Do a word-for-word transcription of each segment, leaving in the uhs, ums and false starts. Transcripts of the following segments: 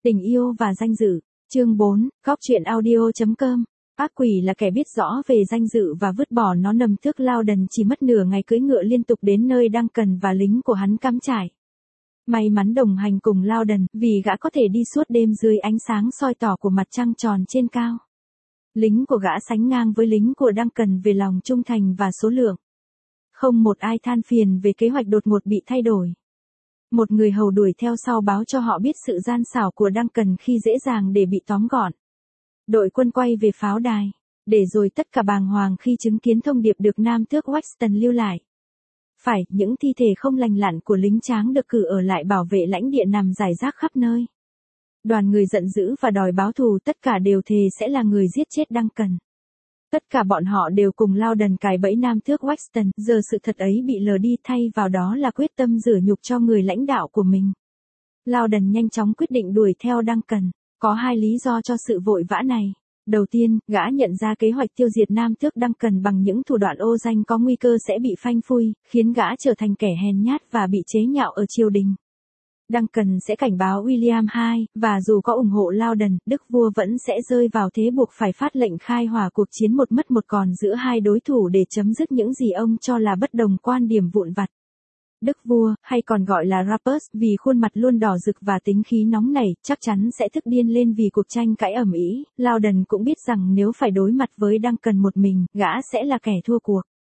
Tình yêu và danh dự. Chương bốn, Góc truyện audio chấm com. Ác quỷ là kẻ biết rõ về danh dự và vứt bỏ nó nằm thước. Loudon chỉ mất nửa ngày cưỡi ngựa liên tục đến nơi Duncan và lính của hắn cắm trại. May mắn đồng hành cùng Loudon, vì gã có thể đi suốt đêm dưới ánh sáng soi tỏ của mặt trăng tròn trên cao. Lính của gã sánh ngang với lính của Duncan về lòng trung thành và số lượng. Không một ai than phiền về kế hoạch đột ngột bị thay đổi. Một người hầu đuổi theo sau báo cho họ biết sự gian xảo của Duncan khi dễ dàng để bị tóm gọn. Đội quân quay về pháo đài, để rồi tất cả bàng hoàng khi chứng kiến thông điệp được nam tước Weston lưu lại. Phải, những thi thể không lành lặn của lính tráng được cử ở lại bảo vệ lãnh địa nằm rải rác khắp nơi. Đoàn người giận dữ và đòi báo thù, tất cả đều thề sẽ là người giết chết Duncan. Tất cả bọn họ đều cùng Loudon cài bẫy nam tước Weston, giờ sự thật ấy bị lờ đi, thay vào đó là quyết tâm rửa nhục cho người lãnh đạo của mình. Loudon nhanh chóng quyết định đuổi theo Duncan. Có hai lý do cho sự vội vã này. Đầu tiên, gã nhận ra kế hoạch tiêu diệt nam tước Duncan bằng những thủ đoạn ô danh có nguy cơ sẽ bị phanh phui, khiến gã trở thành kẻ hèn nhát và bị chế nhạo ở triều đình. Duncan sẽ cảnh báo William đệ nhị, và dù có ủng hộ Loudon, đức vua vẫn sẽ rơi vào thế buộc phải phát lệnh khai hỏa cuộc chiến một mất một còn giữa hai đối thủ để chấm dứt những gì ông cho là bất đồng quan điểm vụn vặt. Đức vua, hay còn gọi là Rapus, vì khuôn mặt luôn đỏ rực và tính khí nóng nảy, chắc chắn sẽ tức điên lên vì cuộc tranh cãi ầm ĩ. Loudon cũng biết rằng nếu phải đối mặt với Duncan một mình, gã sẽ là kẻ thua cuộc.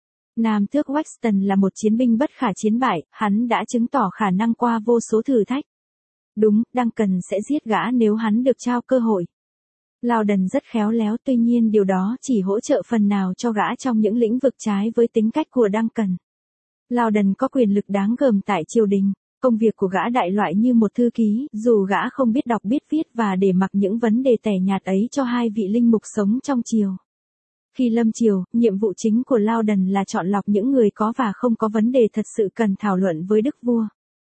Nam tước Weston là một chiến binh bất khả chiến bại, hắn đã chứng tỏ khả năng qua vô số thử thách. Đúng, Duncan sẽ giết gã nếu hắn được trao cơ hội. Loudon rất khéo léo, tuy nhiên điều đó chỉ hỗ trợ phần nào cho gã trong những lĩnh vực trái với tính cách của Duncan. Loudon có quyền lực đáng gờm tại triều đình, công việc của gã đại loại như một thư ký, dù gã không biết đọc biết viết, và để mặc những vấn đề tẻ nhạt ấy cho hai vị linh mục sống trong triều. Khi lâm triều, nhiệm vụ chính của Loudon là chọn lọc những người có và không có vấn đề thật sự cần thảo luận với đức vua.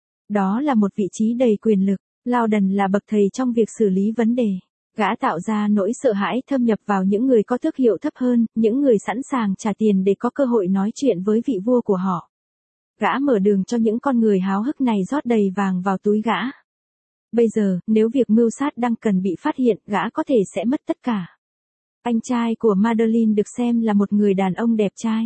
Đó là một vị trí đầy quyền lực. Loudon là bậc thầy trong việc xử lý vấn đề. Gã tạo ra nỗi sợ hãi thâm nhập vào những người có tước hiệu thấp hơn, những người sẵn sàng trả tiền để có cơ hội nói chuyện với vị vua của họ. Gã mở đường cho những con người háo hức này rót đầy vàng vào túi gã. Bây giờ, nếu việc mưu sát Duncan bị phát hiện, gã có thể sẽ mất tất cả. Anh trai của Madeline được xem là một người đàn ông đẹp trai.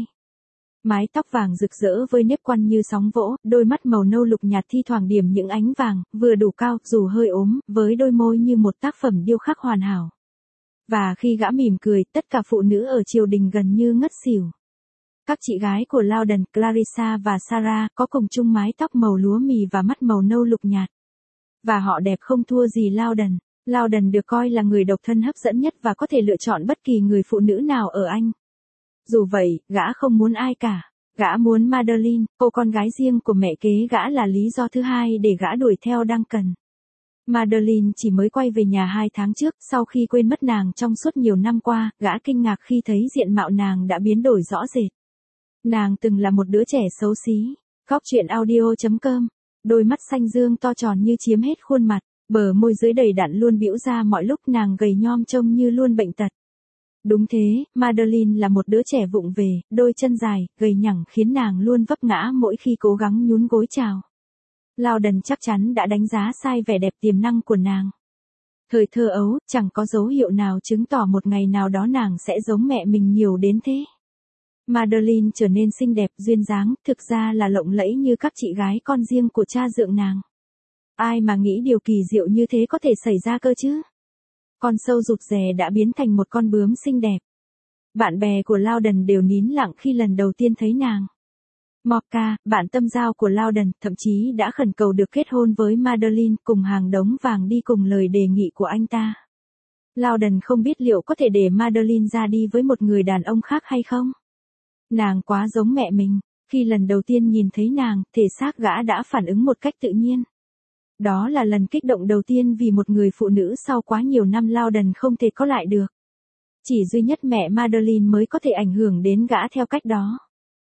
Mái tóc vàng rực rỡ với nếp quăn như sóng vỗ, đôi mắt màu nâu lục nhạt thi thoảng điểm những ánh vàng, vừa đủ cao, dù hơi ốm, với đôi môi như một tác phẩm điêu khắc hoàn hảo. Và khi gã mỉm cười, tất cả phụ nữ ở triều đình gần như ngất xỉu. Các chị gái của Loudon, Clarissa và Sarah, có cùng chung mái tóc màu lúa mì và mắt màu nâu lục nhạt. Và họ đẹp không thua gì Loudon. Loudon được coi là người độc thân hấp dẫn nhất và có thể lựa chọn bất kỳ người phụ nữ nào ở Anh. Dù vậy, gã không muốn ai cả. Gã muốn Madeline, cô con gái riêng của mẹ kế gã, là lý do thứ hai để gã đuổi theo Duncan. Madeline chỉ mới quay về nhà hai tháng trước, sau khi quên mất nàng trong suốt nhiều năm qua, gã kinh ngạc khi thấy diện mạo nàng đã biến đổi rõ rệt. Nàng từng là một đứa trẻ xấu xí. Góc truyện audio chấm com. Đôi mắt xanh dương to tròn như chiếm hết khuôn mặt, bờ môi dưới đầy đặn luôn bĩu ra mọi lúc, nàng gầy nhom trông như luôn bệnh tật. Đúng thế, Madeline là một đứa trẻ vụng về, đôi chân dài, gầy nhẳng khiến nàng luôn vấp ngã mỗi khi cố gắng nhún gối chào. Loudon chắc chắn đã đánh giá sai vẻ đẹp tiềm năng của nàng. Thời thơ ấu, chẳng có dấu hiệu nào chứng tỏ một ngày nào đó nàng sẽ giống mẹ mình nhiều đến thế. Madeline trở nên xinh đẹp, duyên dáng, thực ra là lộng lẫy như các chị gái con riêng của cha dượng nàng. Ai mà nghĩ điều kỳ diệu như thế có thể xảy ra cơ chứ? Con sâu rụt rè đã biến thành một con bướm xinh đẹp. Bạn bè của Loudon đều nín lặng khi lần đầu tiên thấy nàng. Morka, bạn tâm giao của Loudon, thậm chí đã khẩn cầu được kết hôn với Madeline, cùng hàng đống vàng đi cùng lời đề nghị của anh ta. Loudon không biết liệu có thể để Madeline ra đi với một người đàn ông khác hay không. Nàng quá giống mẹ mình. Khi lần đầu tiên nhìn thấy nàng, thể xác gã đã phản ứng một cách tự nhiên. Đó là lần kích động đầu tiên vì một người phụ nữ sau quá nhiều năm Loudon không thể có lại được. Chỉ duy nhất mẹ Madeline mới có thể ảnh hưởng đến gã theo cách đó.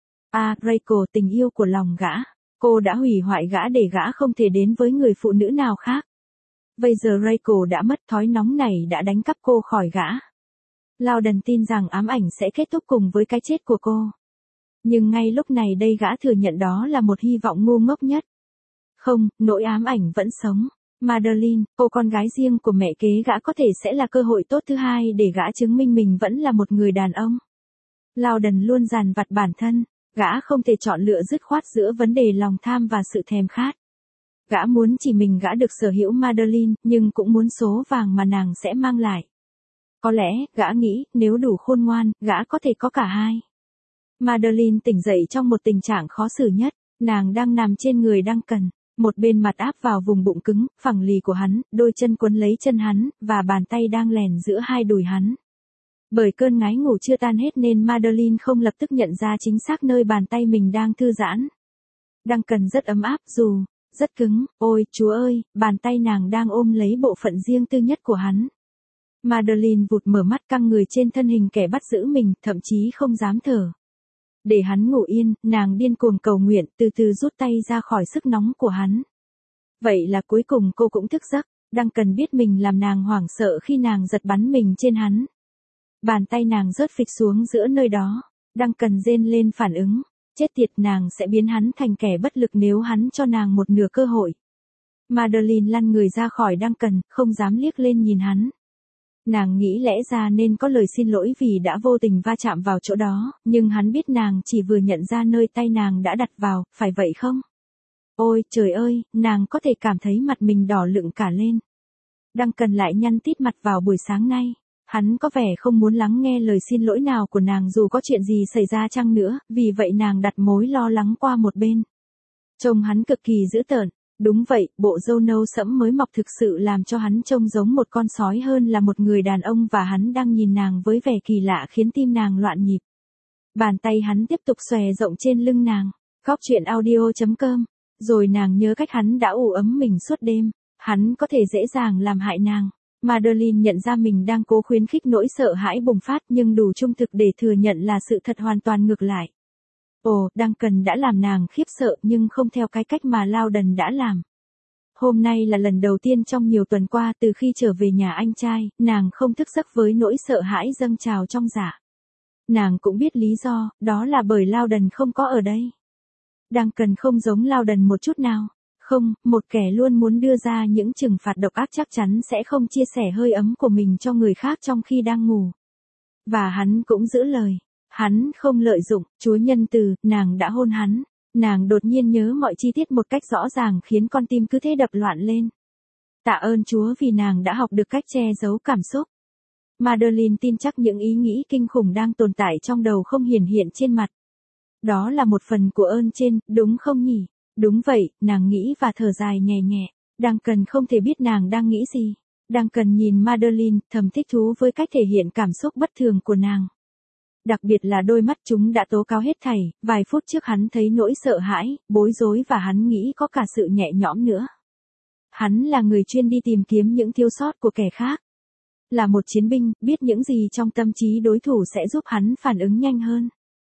À, Rachel, tình yêu của lòng gã. Cô đã hủy hoại gã để gã không thể đến với người phụ nữ nào khác. Bây giờ Rachel đã mất, thói nóng này đã đánh cắp cô khỏi gã. Loudon tin rằng ám ảnh sẽ kết thúc cùng với cái chết của cô. Nhưng ngay lúc này đây gã thừa nhận đó là một hy vọng ngu ngốc nhất. Không, nỗi ám ảnh vẫn sống. Madeline, cô con gái riêng của mẹ kế gã có thể sẽ là cơ hội tốt thứ hai để gã chứng minh mình vẫn là một người đàn ông. Loudon luôn dằn vặt bản thân, gã không thể chọn lựa dứt khoát giữa vấn đề lòng tham và sự thèm khát. Gã muốn chỉ mình gã được sở hữu Madeline, nhưng cũng muốn số vàng mà nàng sẽ mang lại. Có lẽ, gã nghĩ, nếu đủ khôn ngoan, gã có thể có cả hai. Madeline tỉnh dậy trong một tình trạng khó xử nhất, nàng đang nằm trên người Duncan, một bên mặt áp vào vùng bụng cứng, phẳng lì của hắn, đôi chân quấn lấy chân hắn, và bàn tay đang lèn giữa hai đùi hắn. Bởi cơn ngái ngủ chưa tan hết nên Madeline không lập tức nhận ra chính xác nơi bàn tay mình đang thư giãn. Duncan rất ấm áp dù rất cứng, ôi, Chúa ơi, bàn tay nàng đang ôm lấy bộ phận riêng tư nhất của hắn. Madeline vụt mở mắt căng người trên thân hình kẻ bắt giữ mình, thậm chí không dám thở. Để hắn ngủ yên, nàng điên cuồng cầu nguyện, từ từ rút tay ra khỏi sức nóng của hắn. Vậy là cuối cùng cô cũng thức giấc, Duncan biết mình làm nàng hoảng sợ khi nàng giật bắn mình trên hắn. Bàn tay nàng rớt phịch xuống giữa nơi đó, Duncan rên lên phản ứng. Chết tiệt, nàng sẽ biến hắn thành kẻ bất lực nếu hắn cho nàng một nửa cơ hội. Madeline lăn người ra khỏi Duncan, không dám liếc lên nhìn hắn. Nàng nghĩ lẽ ra nên có lời xin lỗi vì đã vô tình va chạm vào chỗ đó, nhưng hắn biết nàng chỉ vừa nhận ra nơi tay nàng đã đặt vào, phải vậy không? Ôi, trời ơi, nàng có thể cảm thấy mặt mình đỏ lựng cả lên. Duncan lại nhăn tít mặt vào buổi sáng nay. Hắn có vẻ không muốn lắng nghe lời xin lỗi nào của nàng dù có chuyện gì xảy ra chăng nữa, vì vậy nàng đặt mối lo lắng qua một bên. Trông hắn cực kỳ dữ tợn. Đúng vậy, bộ râu nâu sẫm mới mọc thực sự làm cho hắn trông giống một con sói hơn là một người đàn ông, và hắn đang nhìn nàng với vẻ kỳ lạ khiến tim nàng loạn nhịp. Bàn tay hắn tiếp tục xòe rộng trên lưng nàng. Góc truyện audio chấm com. Rồi nàng nhớ cách hắn đã ủ ấm mình suốt đêm. Hắn có thể dễ dàng làm hại nàng. Madeline nhận ra mình đang cố khuyến khích nỗi sợ hãi bùng phát, nhưng đủ trung thực để thừa nhận là sự thật hoàn toàn ngược lại. Ồ, Duncan đã làm nàng khiếp sợ nhưng không theo cái cách mà Loudon đã làm. Hôm nay là lần đầu tiên trong nhiều tuần qua từ khi trở về nhà anh trai, nàng không thức giấc với nỗi sợ hãi dâng trào trong dạ. Nàng cũng biết lý do, đó là bởi Loudon không có ở đây. Duncan không giống Loudon một chút nào. Không, một kẻ luôn muốn đưa ra những trừng phạt độc ác chắc chắn sẽ không chia sẻ hơi ấm của mình cho người khác trong khi đang ngủ. Và hắn cũng giữ lời. Hắn không lợi dụng, Chúa nhân từ, nàng đã hôn hắn. Nàng đột nhiên nhớ mọi chi tiết một cách rõ ràng khiến con tim cứ thế đập loạn lên. Tạ ơn Chúa vì nàng đã học được cách che giấu cảm xúc. Madeline tin chắc những ý nghĩ kinh khủng đang tồn tại trong đầu không hiển hiện trên mặt. Đó là một phần của ơn trên, đúng không nhỉ? Đúng vậy, nàng nghĩ và thở dài nhẹ nhẹ. Duncan không thể biết nàng đang nghĩ gì. Duncan nhìn Madeline, thầm thích thú với cách thể hiện cảm xúc bất thường của nàng. Đặc biệt là đôi mắt chúng đã tố cáo hết thảy, vài phút trước hắn thấy nỗi sợ hãi, bối rối và hắn nghĩ có cả sự nhẹ nhõm nữa. Hắn là người chuyên đi tìm kiếm những thiếu sót của kẻ khác. Là một chiến binh, biết những gì trong tâm trí đối thủ sẽ giúp hắn phản ứng nhanh hơn.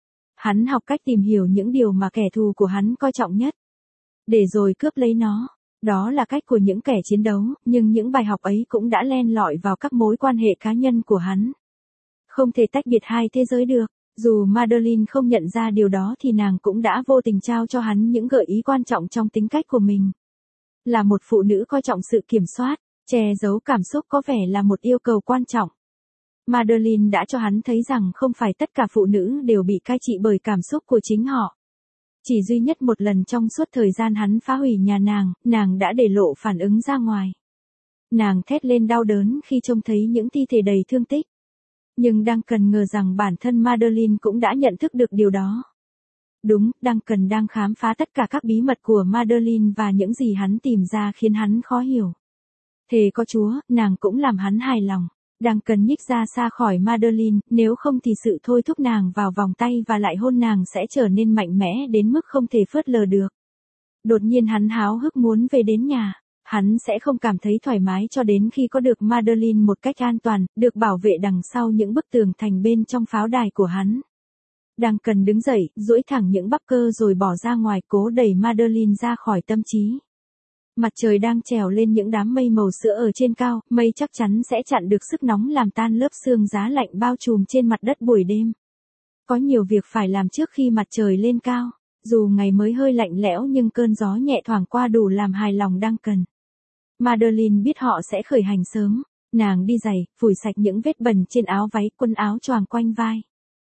Hắn học cách tìm hiểu những điều mà kẻ thù của hắn coi trọng nhất. Để rồi cướp lấy nó. Đó là cách của những kẻ chiến đấu, nhưng những bài học ấy cũng đã len lỏi vào các mối quan hệ cá nhân của hắn. Không thể tách biệt hai thế giới được. Dù Madeline không nhận ra điều đó thì nàng cũng đã vô tình trao cho hắn những gợi ý quan trọng trong tính cách của mình. Là một phụ nữ coi trọng sự kiểm soát, che giấu cảm xúc có vẻ là một yêu cầu quan trọng. Madeline đã cho hắn thấy rằng không phải tất cả phụ nữ đều bị cai trị bởi cảm xúc của chính họ. Chỉ duy nhất một lần trong suốt thời gian hắn phá hủy nhà nàng, nàng đã để lộ phản ứng ra ngoài. Nàng thét lên đau đớn khi trông thấy những thi thể đầy thương tích. Nhưng Duncan ngờ rằng bản thân Madeline cũng đã nhận thức được điều đó. Đúng, Duncan đang khám phá tất cả các bí mật của Madeline và những gì hắn tìm ra khiến hắn khó hiểu. Thề có Chúa, nàng cũng làm hắn hài lòng. Duncan nhích ra xa khỏi Madeline, nếu không thì sự thôi thúc nàng vào vòng tay và lại hôn nàng sẽ trở nên mạnh mẽ đến mức không thể phớt lờ được. Đột nhiên hắn háo hức muốn về đến nhà. Hắn sẽ không cảm thấy thoải mái cho đến khi có được Madeline một cách an toàn, được bảo vệ đằng sau những bức tường thành bên trong pháo đài của hắn. Duncan đứng dậy, duỗi thẳng những bắp cơ rồi bỏ ra ngoài, cố đẩy Madeline ra khỏi tâm trí. Mặt trời đang trèo lên những đám mây màu sữa ở trên cao, mây chắc chắn sẽ chặn được sức nóng làm tan lớp sương giá lạnh bao trùm trên mặt đất buổi đêm. Có nhiều việc phải làm trước khi mặt trời lên cao, dù ngày mới hơi lạnh lẽo nhưng cơn gió nhẹ thoảng qua đủ làm hài lòng Duncan. Madeline biết họ sẽ khởi hành sớm. Nàng đi giày, phủi sạch những vết bẩn trên áo váy, quần áo choàng quanh vai.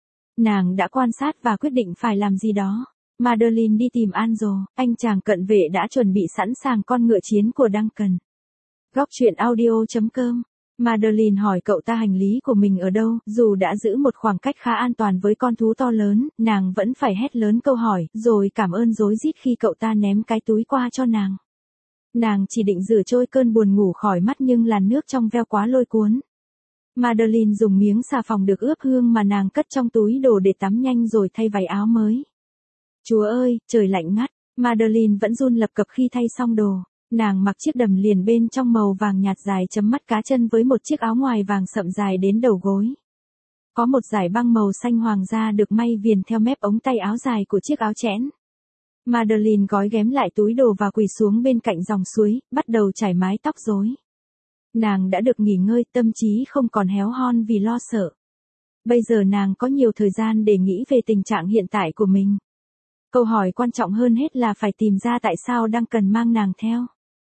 Nàng đã quan sát và quyết định phải làm gì đó. Madeline đi tìm Angel, anh chàng cận vệ đã chuẩn bị sẵn sàng con ngựa chiến của Duncan. Góc truyện audio chấm com. Madeline hỏi cậu ta hành lý của mình ở đâu, dù đã giữ một khoảng cách khá an toàn với con thú to lớn, nàng vẫn phải hét lớn câu hỏi, rồi cảm ơn rối rít khi cậu ta ném cái túi qua cho nàng. Nàng chỉ định rửa trôi cơn buồn ngủ khỏi mắt nhưng làn nước trong veo quá lôi cuốn. Madeline dùng miếng xà phòng được ướp hương mà nàng cất trong túi đồ để tắm nhanh rồi thay váy áo mới. Chúa ơi, trời lạnh ngắt, Madeline vẫn run lập cập khi thay xong đồ. Nàng mặc chiếc đầm liền bên trong màu vàng nhạt dài chấm mắt cá chân với một chiếc áo ngoài vàng sậm dài đến đầu gối. Có một dải băng màu xanh hoàng gia được may viền theo mép ống tay áo dài của chiếc áo chẽn. Madeline gói ghém lại túi đồ và quỳ xuống bên cạnh dòng suối, bắt đầu chải mái tóc rối. Nàng đã được nghỉ ngơi, tâm trí không còn héo hon vì lo sợ. Bây giờ nàng có nhiều thời gian để nghĩ về tình trạng hiện tại của mình. Câu hỏi quan trọng hơn hết là phải tìm ra tại sao Duncan mang nàng theo.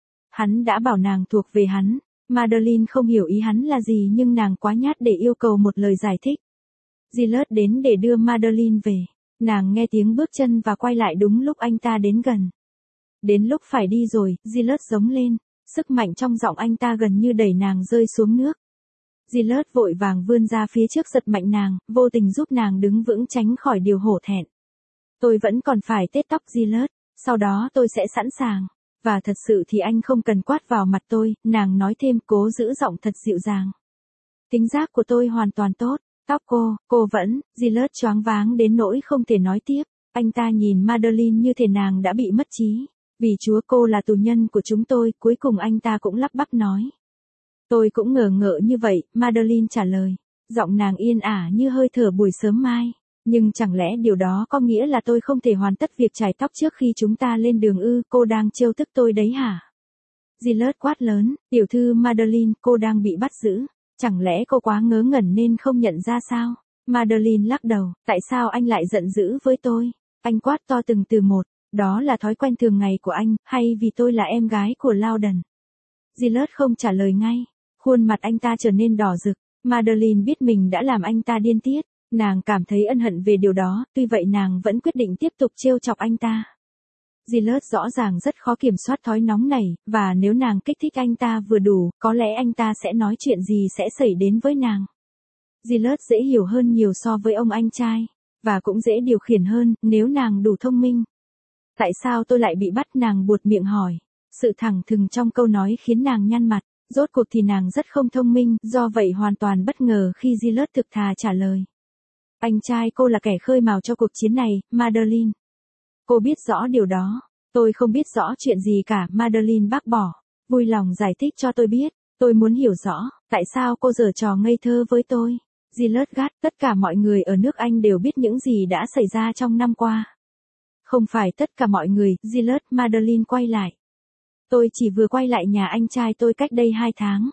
Hắn đã bảo nàng thuộc về hắn. Madeline không hiểu ý hắn là gì nhưng nàng quá nhát để yêu cầu một lời giải thích. Gillard đến để đưa Madeline về. Nàng nghe tiếng bước chân và quay lại đúng lúc anh ta đến gần. Đến lúc phải đi rồi, Gillard giống lên. Sức mạnh trong giọng anh ta gần như đẩy nàng rơi xuống nước. Gillard vội vàng vươn ra phía trước giật mạnh nàng, vô tình giúp nàng đứng vững tránh khỏi điều hổ thẹn. Tôi vẫn còn phải tết tóc Gillard, sau đó tôi sẽ sẵn sàng. Và thật sự thì anh không cần quát vào mặt tôi, nàng nói thêm cố giữ giọng thật dịu dàng. Tính giác của tôi hoàn toàn tốt, tóc cô, cô vẫn, Gillard choáng váng đến nỗi không thể nói tiếp. Anh ta nhìn Madeline như thể nàng đã bị mất trí. Vì Chúa cô là tù nhân của chúng tôi, cuối cùng anh ta cũng lắp bắp nói. Tôi cũng ngờ ngợ như vậy, Madeline trả lời. Giọng nàng yên ả như hơi thở buổi sớm mai. Nhưng chẳng lẽ điều đó có nghĩa là tôi không thể hoàn tất việc chải tóc trước khi chúng ta lên đường ư, cô đang trêu tức tôi đấy hả? Gillard quát lớn, tiểu thư Madeline, cô đang bị bắt giữ. Chẳng lẽ cô quá ngớ ngẩn nên không nhận ra sao? Madeline lắc đầu, tại sao anh lại giận dữ với tôi? Anh quát to từng từ một, đó là thói quen thường ngày của anh, hay vì tôi là em gái của Loudon? Gillard không trả lời ngay, khuôn mặt anh ta trở nên đỏ rực. Madeline biết mình đã làm anh ta điên tiết. Nàng cảm thấy ân hận về điều đó, tuy vậy nàng vẫn quyết định tiếp tục trêu chọc anh ta. Gillard rõ ràng rất khó kiểm soát thói nóng này, và nếu nàng kích thích anh ta vừa đủ, có lẽ anh ta sẽ nói chuyện gì sẽ xảy đến với nàng. Gillard dễ hiểu hơn nhiều so với ông anh trai, và cũng dễ điều khiển hơn, nếu nàng đủ thông minh. Tại sao tôi lại bị bắt, nàng buột miệng hỏi. Sự thẳng thừng trong câu nói khiến nàng nhăn mặt, rốt cuộc thì nàng rất không thông minh, do vậy hoàn toàn bất ngờ khi Gillard thực thà trả lời. Anh trai cô là kẻ khơi mào cho cuộc chiến này, Madeline. Cô biết rõ điều đó. Tôi không biết rõ chuyện gì cả, Madeline bác bỏ. Vui lòng giải thích cho tôi biết. Tôi muốn hiểu rõ, tại sao cô giở trò ngây thơ với tôi. Gillard gắt, tất cả mọi người ở nước Anh đều biết những gì đã xảy ra trong năm qua. Không phải tất cả mọi người, Gillard, Madeline quay lại. Tôi chỉ vừa quay lại nhà anh trai tôi cách đây hai tháng.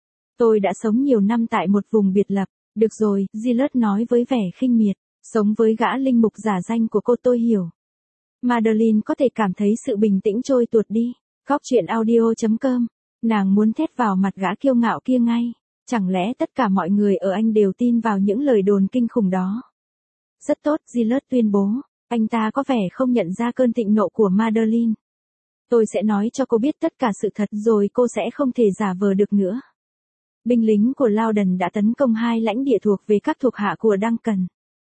Tôi đã sống nhiều năm tại một vùng biệt lập. Được rồi, Gillard nói với vẻ khinh miệt. Sống với gã linh mục giả danh của cô tôi hiểu. Madeline có thể cảm thấy sự bình tĩnh trôi tuột đi. Góc truyện audio chấm com. Nàng muốn thét vào mặt gã kiêu ngạo kia ngay. Chẳng lẽ tất cả mọi người ở Anh đều tin vào những lời đồn kinh khủng đó? Rất tốt, Gillard tuyên bố. Anh ta có vẻ không nhận ra cơn thịnh nộ của Madeline. Tôi sẽ nói cho cô biết tất cả sự thật rồi cô sẽ không thể giả vờ được nữa. Binh lính của Loudon đã tấn công hai lãnh địa thuộc về các thuộc hạ của Duncan.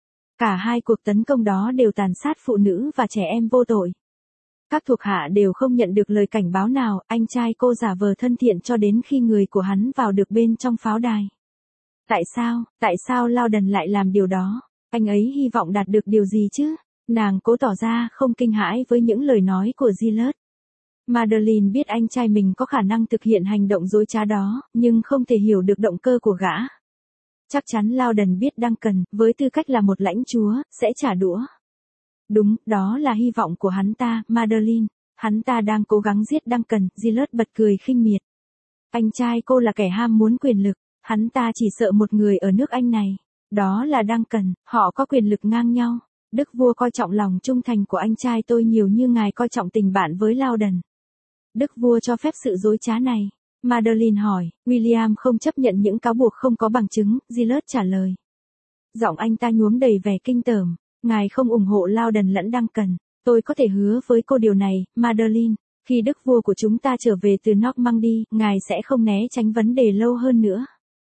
Cả hai cuộc tấn công đó đều tàn sát phụ nữ và trẻ em vô tội. Các thuộc hạ đều không nhận được lời cảnh báo nào, anh trai cô giả vờ thân thiện cho đến khi người của hắn vào được bên trong pháo đài. Tại sao, tại sao Loudon lại làm điều đó? Anh ấy hy vọng đạt được điều gì chứ? Nàng cố tỏ ra không kinh hãi với những lời nói của Gillard. Madeline biết anh trai mình có khả năng thực hiện hành động dối trá đó, nhưng không thể hiểu được động cơ của gã. Chắc chắn Loudon biết Duncan, với tư cách là một lãnh chúa, sẽ trả đũa. Đúng, đó là hy vọng của hắn ta, Madeline. Hắn ta đang cố gắng giết Duncan, Gillard bật cười khinh miệt. Anh trai cô là kẻ ham muốn quyền lực, hắn ta chỉ sợ một người ở nước Anh này. Đó là Duncan, họ có quyền lực ngang nhau. Đức vua coi trọng lòng trung thành của anh trai tôi nhiều như ngài coi trọng tình bạn với Loudon. Đức vua cho phép sự dối trá này. Madeline hỏi, William không chấp nhận những cáo buộc không có bằng chứng, Gillard trả lời. Giọng anh ta nhuốm đầy vẻ kinh tởm, ngài không ủng hộ Loudon lẫn Duncan. Tôi có thể hứa với cô điều này, Madeline, khi đức vua của chúng ta trở về từ Normandy, ngài sẽ không né tránh vấn đề lâu hơn nữa.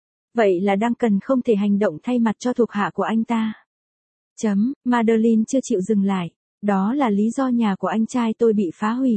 Vậy là Duncan không thể hành động thay mặt cho thuộc hạ của anh ta. Chấm, Madeline chưa chịu dừng lại. Đó là lý do nhà của anh trai tôi bị phá hủy.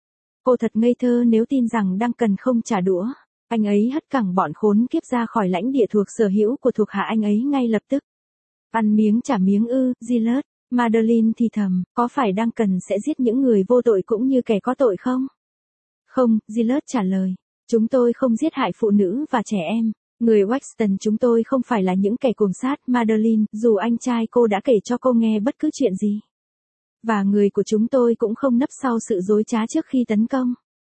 Cô thật ngây thơ nếu tin rằng Duncan không trả đũa. Anh ấy hất cẳng bọn khốn kiếp ra khỏi lãnh địa thuộc sở hữu của thuộc hạ anh ấy ngay lập tức. Ăn miếng trả miếng ư, Gillard. Madeline thì thầm, có phải Duncan sẽ giết những người vô tội cũng như kẻ có tội không? Không, Gillard trả lời. Chúng tôi không giết hại phụ nữ và trẻ em. Người Weston chúng tôi không phải là những kẻ cuồng sát, Madeline, dù anh trai cô đã kể cho cô nghe bất cứ chuyện gì. Và người của chúng tôi cũng không nấp sau sự dối trá trước khi tấn công.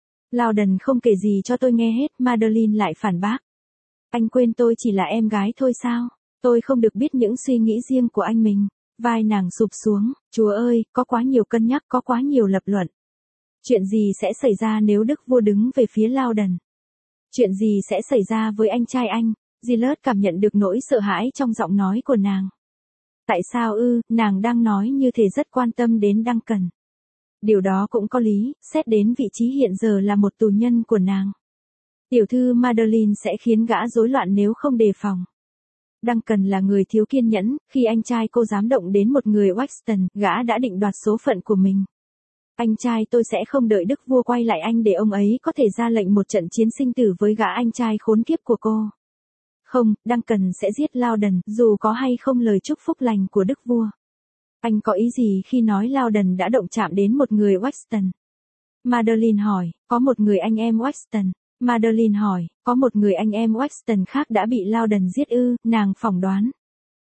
Loudon không kể gì cho tôi nghe hết, Madeline lại phản bác. Anh quên tôi chỉ là em gái thôi sao? Tôi không được biết những suy nghĩ riêng của anh mình. Vai nàng sụp xuống, Chúa ơi, có quá nhiều cân nhắc, có quá nhiều lập luận. Chuyện gì sẽ xảy ra nếu đức vua đứng về phía Loudon? Chuyện gì sẽ xảy ra với anh trai anh? Gillard cảm nhận được nỗi sợ hãi trong giọng nói của nàng. Tại sao ư, nàng đang nói như thể rất quan tâm đến Duncan. Điều đó cũng có lý, xét đến vị trí hiện giờ là một tù nhân của nàng. Tiểu thư Madeline sẽ khiến gã rối loạn nếu không đề phòng. Duncan là người thiếu kiên nhẫn, khi anh trai cô dám động đến một người Weston, gã đã định đoạt số phận của mình. Anh trai tôi sẽ không đợi đức vua quay lại anh để ông ấy có thể ra lệnh một trận chiến sinh tử với gã anh trai khốn kiếp của cô. Không, Duncan sẽ giết Loudon, dù có hay không lời chúc phúc lành của đức vua. Anh có ý gì khi nói Loudon đã động chạm đến một người Weston? Madeline hỏi, có một người anh em Weston. Madeline hỏi, có một người anh em Weston khác đã bị Loudon giết ư, nàng phỏng đoán.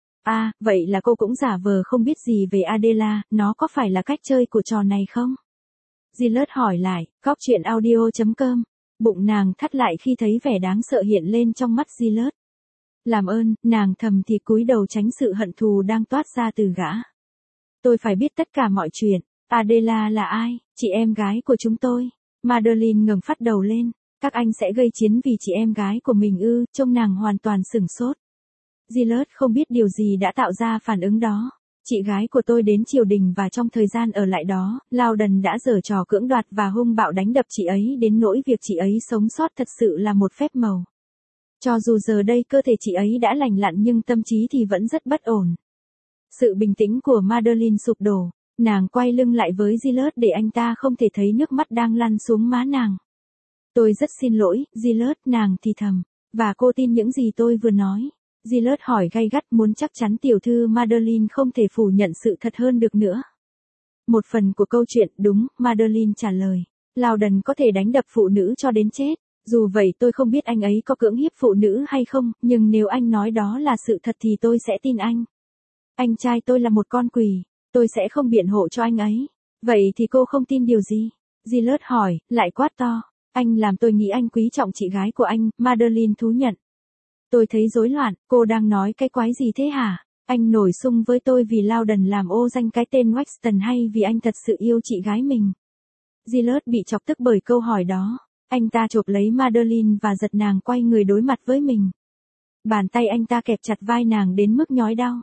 À, vậy là cô cũng giả vờ không biết gì về Adela, nó có phải là cách chơi của trò này không? Gillard hỏi lại, góc chuyện audio chấm com. Bụng nàng thắt lại khi thấy vẻ đáng sợ hiện lên trong mắt Gillard. Làm ơn, nàng thầm thì cúi đầu tránh sự hận thù đang toát ra từ gã. Tôi phải biết tất cả mọi chuyện. Adela là ai? Chị em gái của chúng tôi. Madeline ngẩng phát đầu lên. Các anh sẽ gây chiến vì chị em gái của mình ư, trông nàng hoàn toàn sửng sốt. Gillard không biết điều gì đã tạo ra phản ứng đó. Chị gái của tôi đến triều đình và trong thời gian ở lại đó, Loudon đã giở trò cưỡng đoạt và hung bạo đánh đập chị ấy đến nỗi việc chị ấy sống sót thật sự là một phép màu. Cho dù giờ đây cơ thể chị ấy đã lành lặn nhưng tâm trí thì vẫn rất bất ổn. Sự bình tĩnh của Madeline sụp đổ, nàng quay lưng lại với Gillard để anh ta không thể thấy nước mắt đang lăn xuống má nàng. Tôi rất xin lỗi, Gillard, nàng thì thầm. Và cô tin những gì tôi vừa nói. Gillard hỏi gay gắt muốn chắc chắn tiểu thư Madeline không thể phủ nhận sự thật hơn được nữa. Một phần của câu chuyện, đúng, Madeline trả lời. Loudon có thể đánh đập phụ nữ cho đến chết. Dù vậy tôi không biết anh ấy có cưỡng hiếp phụ nữ hay không, nhưng nếu anh nói đó là sự thật thì tôi sẽ tin anh. Anh trai tôi là một con quỷ, tôi sẽ không biện hộ cho anh ấy. Vậy thì cô không tin điều gì? Gillard hỏi, lại quát to. Anh làm tôi nghĩ anh quý trọng chị gái của anh, Madeline thú nhận. Tôi thấy rối loạn, cô đang nói cái quái gì thế hả? Anh nổi xung với tôi vì Loudon làm ô danh cái tên Weston hay vì anh thật sự yêu chị gái mình? Gillard bị chọc tức bởi câu hỏi đó. Anh ta chộp lấy Madeline và giật nàng quay người đối mặt với mình. Bàn tay anh ta kẹp chặt vai nàng đến mức nhói đau.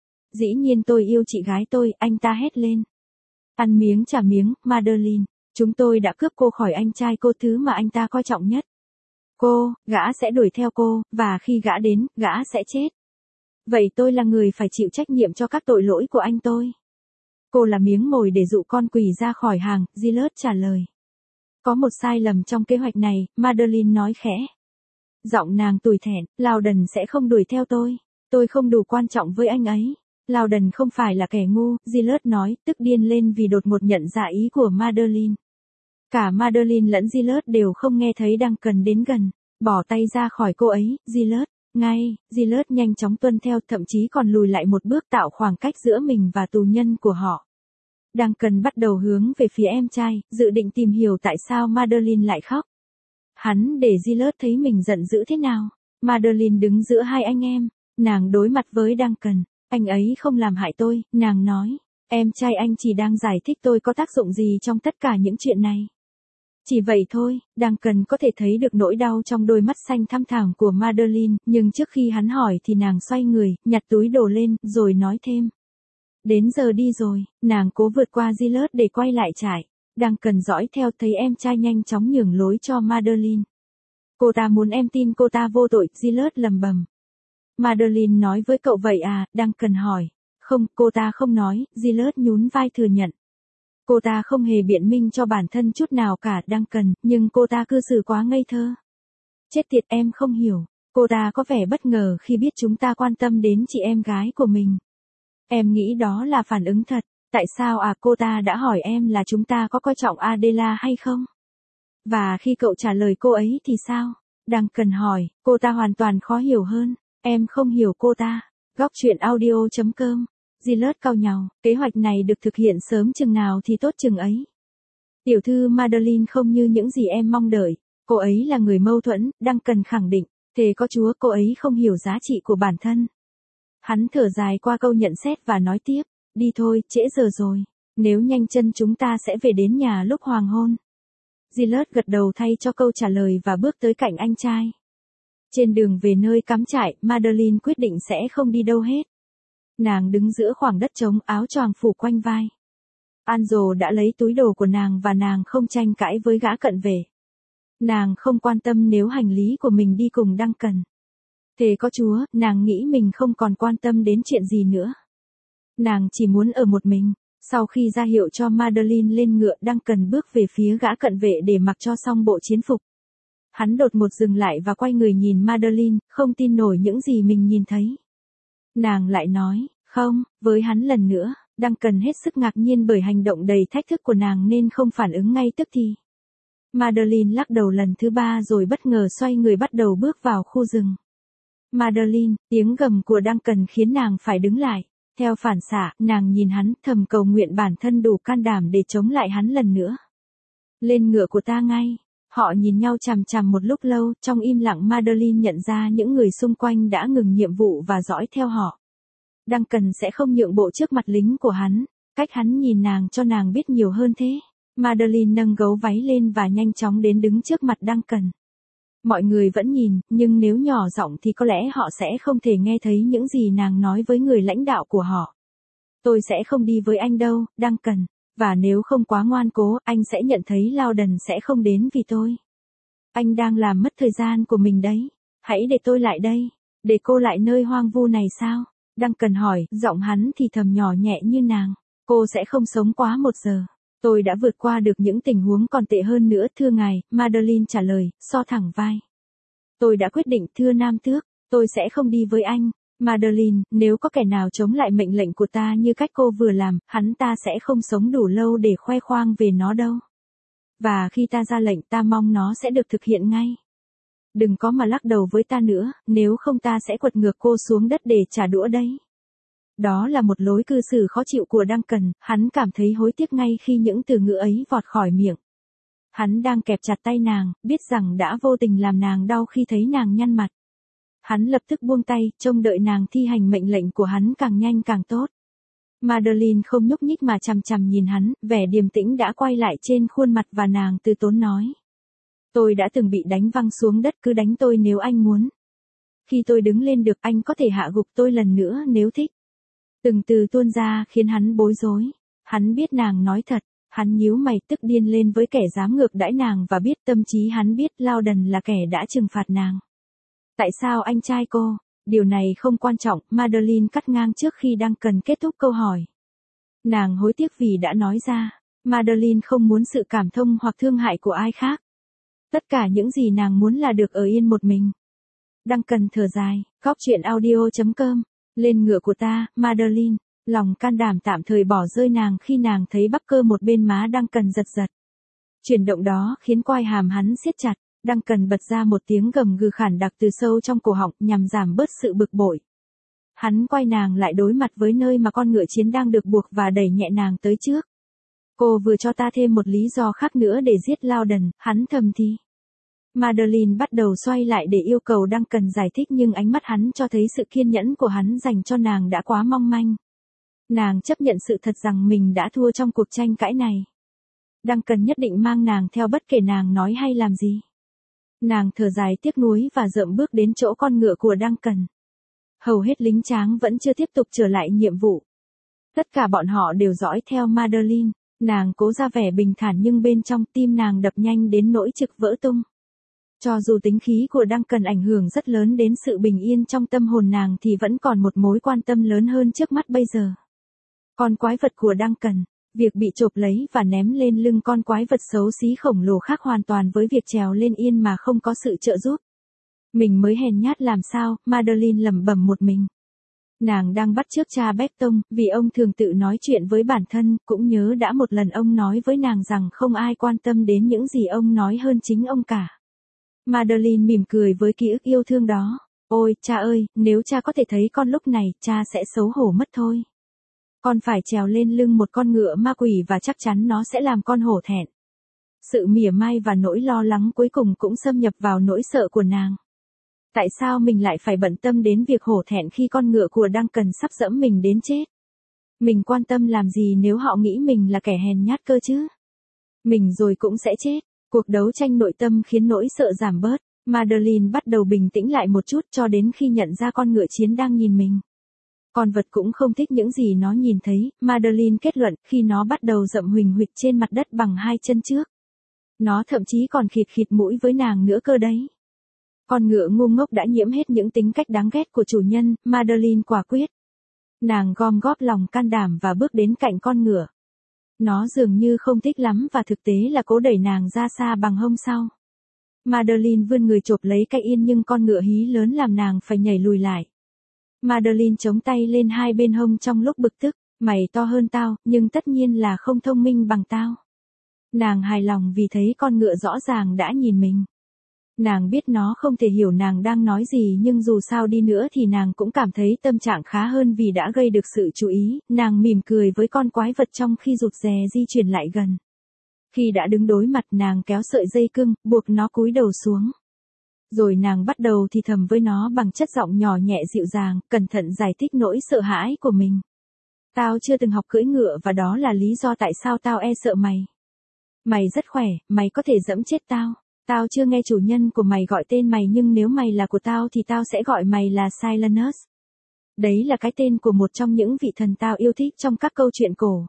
Dĩ nhiên tôi yêu chị gái tôi, anh ta hét lên. Ăn miếng trả miếng, Madeline. Chúng tôi đã cướp cô khỏi anh trai cô, thứ mà anh ta coi trọng nhất. Cô, gã sẽ đuổi theo cô, và khi gã đến, gã sẽ chết. Vậy tôi là người phải chịu trách nhiệm cho các tội lỗi của anh tôi. Cô là miếng mồi để dụ con quỷ ra khỏi hàng, Gillard trả lời. Có một sai lầm trong kế hoạch này, Madeline nói khẽ. Giọng nàng tủi thẹn, Loudon sẽ không đuổi theo tôi. Tôi không đủ quan trọng với anh ấy. Loudon không phải là kẻ ngu, Gillard nói, tức điên lên vì đột ngột nhận ra ý của Madeline. Cả Madeline lẫn Gillard đều không nghe thấy Duncan đến gần. Bỏ tay ra khỏi cô ấy, Gillard. Ngay, Gillard nhanh chóng tuân theo, thậm chí còn lùi lại một bước tạo khoảng cách giữa mình và tù nhân của họ. Duncan bắt đầu hướng về phía em trai, dự định tìm hiểu tại sao Madeline lại khóc. Hắn để Gillard thấy mình giận dữ thế nào. Madeline đứng giữa hai anh em, nàng đối mặt với Duncan. Anh ấy không làm hại tôi, nàng nói. Em trai anh chỉ đang giải thích tôi có tác dụng gì trong tất cả những chuyện này. Chỉ vậy thôi, Duncan có thể thấy được nỗi đau trong đôi mắt xanh thăm thẳm của Madeline, nhưng trước khi hắn hỏi thì nàng xoay người, nhặt túi đồ lên, rồi nói thêm. Đến giờ đi rồi, nàng cố vượt qua Gilead để quay lại trại. Duncan dõi theo thấy em trai nhanh chóng nhường lối cho Madeline. Cô ta muốn em tin cô ta vô tội, Gilead lầm bầm. Madeline nói với cậu vậy à, Duncan hỏi. Không, cô ta không nói, Gilead nhún vai thừa nhận. Cô ta không hề biện minh cho bản thân chút nào cả, Duncan, nhưng cô ta cư xử quá ngây thơ. Chết tiệt, em không hiểu. Cô ta có vẻ bất ngờ khi biết chúng ta quan tâm đến chị em gái của mình. Em nghĩ đó là phản ứng thật. Tại sao à, cô ta đã hỏi em là chúng ta có coi trọng Adela hay không? Và khi cậu trả lời cô ấy thì sao? Duncan hỏi, cô ta hoàn toàn khó hiểu hơn. Em không hiểu cô ta. Góc truyện audio chấm com. Gilead cau nhàu, kế hoạch này được thực hiện sớm chừng nào thì tốt chừng ấy. Tiểu thư Madeline không như những gì em mong đợi. Cô ấy là người mâu thuẫn, Duncan khẳng định. Thề có Chúa, cô ấy không hiểu giá trị của bản thân. Hắn thở dài qua câu nhận xét và nói tiếp. Đi thôi, trễ giờ rồi. Nếu nhanh chân chúng ta sẽ về đến nhà lúc hoàng hôn. Gilead gật đầu thay cho câu trả lời và bước tới cạnh anh trai. Trên đường về nơi cắm trại, Madeline quyết định sẽ không đi đâu hết. Nàng đứng giữa khoảng đất trống, áo choàng phủ quanh vai. Angel đã lấy túi đồ của nàng và nàng không tranh cãi với gã cận vệ. Nàng không quan tâm nếu hành lý của mình đi cùng Duncan. Thề có Chúa, nàng nghĩ mình không còn quan tâm đến chuyện gì nữa. Nàng chỉ muốn ở một mình. Sau khi ra hiệu cho Madeline lên ngựa, Duncan bước về phía gã cận vệ để mặc cho xong bộ chiến phục. Hắn đột ngột dừng lại và quay người nhìn Madeline, không tin nổi những gì mình nhìn thấy. Nàng lại nói, không, với hắn lần nữa. Duncan hết sức ngạc nhiên bởi hành động đầy thách thức của nàng nên không phản ứng ngay tức thì. Madeline lắc đầu lần thứ ba rồi bất ngờ xoay người bắt đầu bước vào khu rừng. Madeline, tiếng gầm của Duncan khiến nàng phải đứng lại. Theo phản xạ, nàng nhìn hắn, thầm cầu nguyện bản thân đủ can đảm để chống lại hắn lần nữa. Lên ngựa của ta ngay. Họ nhìn nhau chằm chằm một lúc lâu, trong im lặng Madeline nhận ra những người xung quanh đã ngừng nhiệm vụ và dõi theo họ. Duncan sẽ không nhượng bộ trước mặt lính của hắn, cách hắn nhìn nàng cho nàng biết nhiều hơn thế. Madeline nâng gấu váy lên và nhanh chóng đến đứng trước mặt Duncan. Mọi người vẫn nhìn, nhưng nếu nhỏ giọng thì có lẽ họ sẽ không thể nghe thấy những gì nàng nói với người lãnh đạo của họ. Tôi sẽ không đi với anh đâu, Duncan. Và nếu không quá ngoan cố, anh sẽ nhận thấy Loudon sẽ không đến vì tôi. Anh đang làm mất thời gian của mình đấy. Hãy để tôi lại đây. Để cô lại nơi hoang vu này sao? Duncan hỏi, giọng hắn thì thầm nhỏ nhẹ như nàng. Cô sẽ không sống quá một giờ. Tôi đã vượt qua được những tình huống còn tệ hơn nữa thưa ngài, Madeline trả lời, so thẳng vai. Tôi đã quyết định thưa nam tước, tôi sẽ không đi với anh. Madeline, nếu có kẻ nào chống lại mệnh lệnh của ta như cách cô vừa làm, hắn ta sẽ không sống đủ lâu để khoe khoang về nó đâu. Và khi ta ra lệnh ta mong nó sẽ được thực hiện ngay. Đừng có mà lắc đầu với ta nữa, nếu không ta sẽ quật ngược cô xuống đất để trả đũa đấy. Đó là một lối cư xử khó chịu của Duncan, hắn cảm thấy hối tiếc ngay khi những từ ngữ ấy vọt khỏi miệng. Hắn đang kẹp chặt tay nàng, biết rằng đã vô tình làm nàng đau khi thấy nàng nhăn mặt. Hắn lập tức buông tay, trông đợi nàng thi hành mệnh lệnh của hắn càng nhanh càng tốt. Madeline không nhúc nhích mà chằm chằm nhìn hắn, vẻ điềm tĩnh đã quay lại trên khuôn mặt và nàng từ tốn nói. Tôi đã từng bị đánh văng xuống đất, cứ đánh tôi nếu anh muốn. Khi tôi đứng lên được, anh có thể hạ gục tôi lần nữa nếu thích. Từng từ tuôn ra khiến hắn bối rối. Hắn biết nàng nói thật, hắn nhíu mày tức điên lên với kẻ dám ngược đãi nàng và biết tâm trí hắn biết Loudon là kẻ đã trừng phạt nàng. Tại sao anh trai cô? Điều này không quan trọng, Madeline cắt ngang trước khi đang cần kết thúc câu hỏi. Nàng hối tiếc vì đã nói ra. Madeline không muốn sự cảm thông hoặc thương hại của ai khác. Tất cả những gì nàng muốn là được ở yên một mình. Duncan thở dài, góc truyện audio chấm com. Lên ngựa của ta, Madeline. Lòng can đảm tạm thời bỏ rơi nàng khi nàng thấy bắp cơ một bên má Duncan giật giật. Chuyển động đó khiến quai hàm hắn siết chặt. Duncan bật ra một tiếng gầm gừ khản đặc từ sâu trong cổ họng nhằm giảm bớt sự bực bội. Hắn quay nàng lại đối mặt với nơi mà con ngựa chiến đang được buộc và đẩy nhẹ nàng tới trước. Cô vừa cho ta thêm một lý do khác nữa để giết Loudon, hắn thầm thì. Madeline bắt đầu xoay lại để yêu cầu Duncan giải thích nhưng ánh mắt hắn cho thấy sự kiên nhẫn của hắn dành cho nàng đã quá mong manh. Nàng chấp nhận sự thật rằng mình đã thua trong cuộc tranh cãi này. Duncan nhất định mang nàng theo bất kể nàng nói hay làm gì. Nàng thở dài tiếc nuối và dợm bước đến chỗ con ngựa của Duncan. Hầu hết lính tráng vẫn chưa tiếp tục trở lại nhiệm vụ. Tất cả bọn họ đều dõi theo Madeleine. Nàng cố ra vẻ bình thản nhưng bên trong tim nàng đập nhanh đến nỗi trực vỡ tung. Cho dù tính khí của Duncan ảnh hưởng rất lớn đến sự bình yên trong tâm hồn nàng thì vẫn còn một mối quan tâm lớn hơn trước mắt bây giờ. Con quái vật của Duncan, việc bị chộp lấy và ném lên lưng con quái vật xấu xí khổng lồ khác hoàn toàn với việc trèo lên yên mà không có sự trợ giúp. Mình mới hèn nhát làm sao, Madeleine lẩm bẩm một mình. Nàng đang bắt chước cha Becton, vì ông thường tự nói chuyện với bản thân, cũng nhớ đã một lần ông nói với nàng rằng không ai quan tâm đến những gì ông nói hơn chính ông cả. Madeleine mỉm cười với ký ức yêu thương đó. Ôi, cha ơi, nếu cha có thể thấy con lúc này, cha sẽ xấu hổ mất thôi. Con phải trèo lên lưng một con ngựa ma quỷ và chắc chắn nó sẽ làm con hổ thẹn. Sự mỉa mai và nỗi lo lắng cuối cùng cũng xâm nhập vào nỗi sợ của nàng. Tại sao mình lại phải bận tâm đến việc hổ thẹn khi con ngựa của Duncan sắp dẫm mình đến chết? Mình quan tâm làm gì nếu họ nghĩ mình là kẻ hèn nhát cơ chứ? Mình rồi cũng sẽ chết. Cuộc đấu tranh nội tâm khiến nỗi sợ giảm bớt. Madeleine bắt đầu bình tĩnh lại một chút cho đến khi nhận ra con ngựa chiến đang nhìn mình. Con vật cũng không thích những gì nó nhìn thấy, Madeleine kết luận khi nó bắt đầu dậm huỳnh huỵch trên mặt đất bằng hai chân trước. Nó thậm chí còn khịt khịt mũi với nàng nữa cơ đấy. Con ngựa ngu ngốc đã nhiễm hết những tính cách đáng ghét của chủ nhân, Madeleine quả quyết. Nàng gom góp lòng can đảm và bước đến cạnh con ngựa. Nó dường như không thích lắm và thực tế là cố đẩy nàng ra xa bằng hông sau. Madeleine vươn người chộp lấy cái yên nhưng con ngựa hí lớn làm nàng phải nhảy lùi lại. Madeleine chống tay lên hai bên hông trong lúc bực tức, mày to hơn tao, nhưng tất nhiên là không thông minh bằng tao. Nàng hài lòng vì thấy con ngựa rõ ràng đã nhìn mình. Nàng biết nó không thể hiểu nàng đang nói gì nhưng dù sao đi nữa thì nàng cũng cảm thấy tâm trạng khá hơn vì đã gây được sự chú ý, nàng mỉm cười với con quái vật trong khi rụt rè di chuyển lại gần. Khi đã đứng đối mặt nàng kéo sợi dây cưng, buộc nó cúi đầu xuống. Rồi nàng bắt đầu thì thầm với nó bằng chất giọng nhỏ nhẹ dịu dàng, cẩn thận giải thích nỗi sợ hãi của mình. Tao chưa từng học cưỡi ngựa và đó là lý do tại sao tao e sợ mày. Mày rất khỏe, mày có thể dẫm chết tao. Tao chưa nghe chủ nhân của mày gọi tên mày nhưng nếu mày là của tao thì tao sẽ gọi mày là Silenus. Đấy là cái tên của một trong những vị thần tao yêu thích trong các câu chuyện cổ.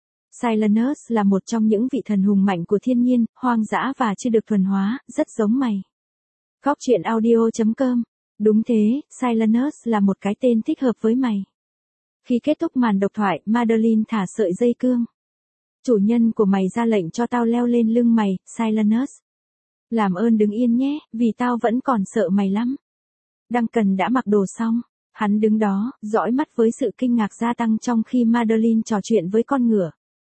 Silenus là một trong những vị thần hùng mạnh của thiên nhiên, hoang dã và chưa được thuần hóa, rất giống mày. Góc truyện audio chấm com. Đúng thế, Silenus là một cái tên thích hợp với mày. Khi kết thúc màn độc thoại, Madeleine thả sợi dây cương. Chủ nhân của mày ra lệnh cho tao leo lên lưng mày, Silenus. Làm ơn đứng yên nhé, vì tao vẫn còn sợ mày lắm. Duncan đã mặc đồ xong. Hắn đứng đó, dõi mắt với sự kinh ngạc gia tăng trong khi Madeleine trò chuyện với con ngựa.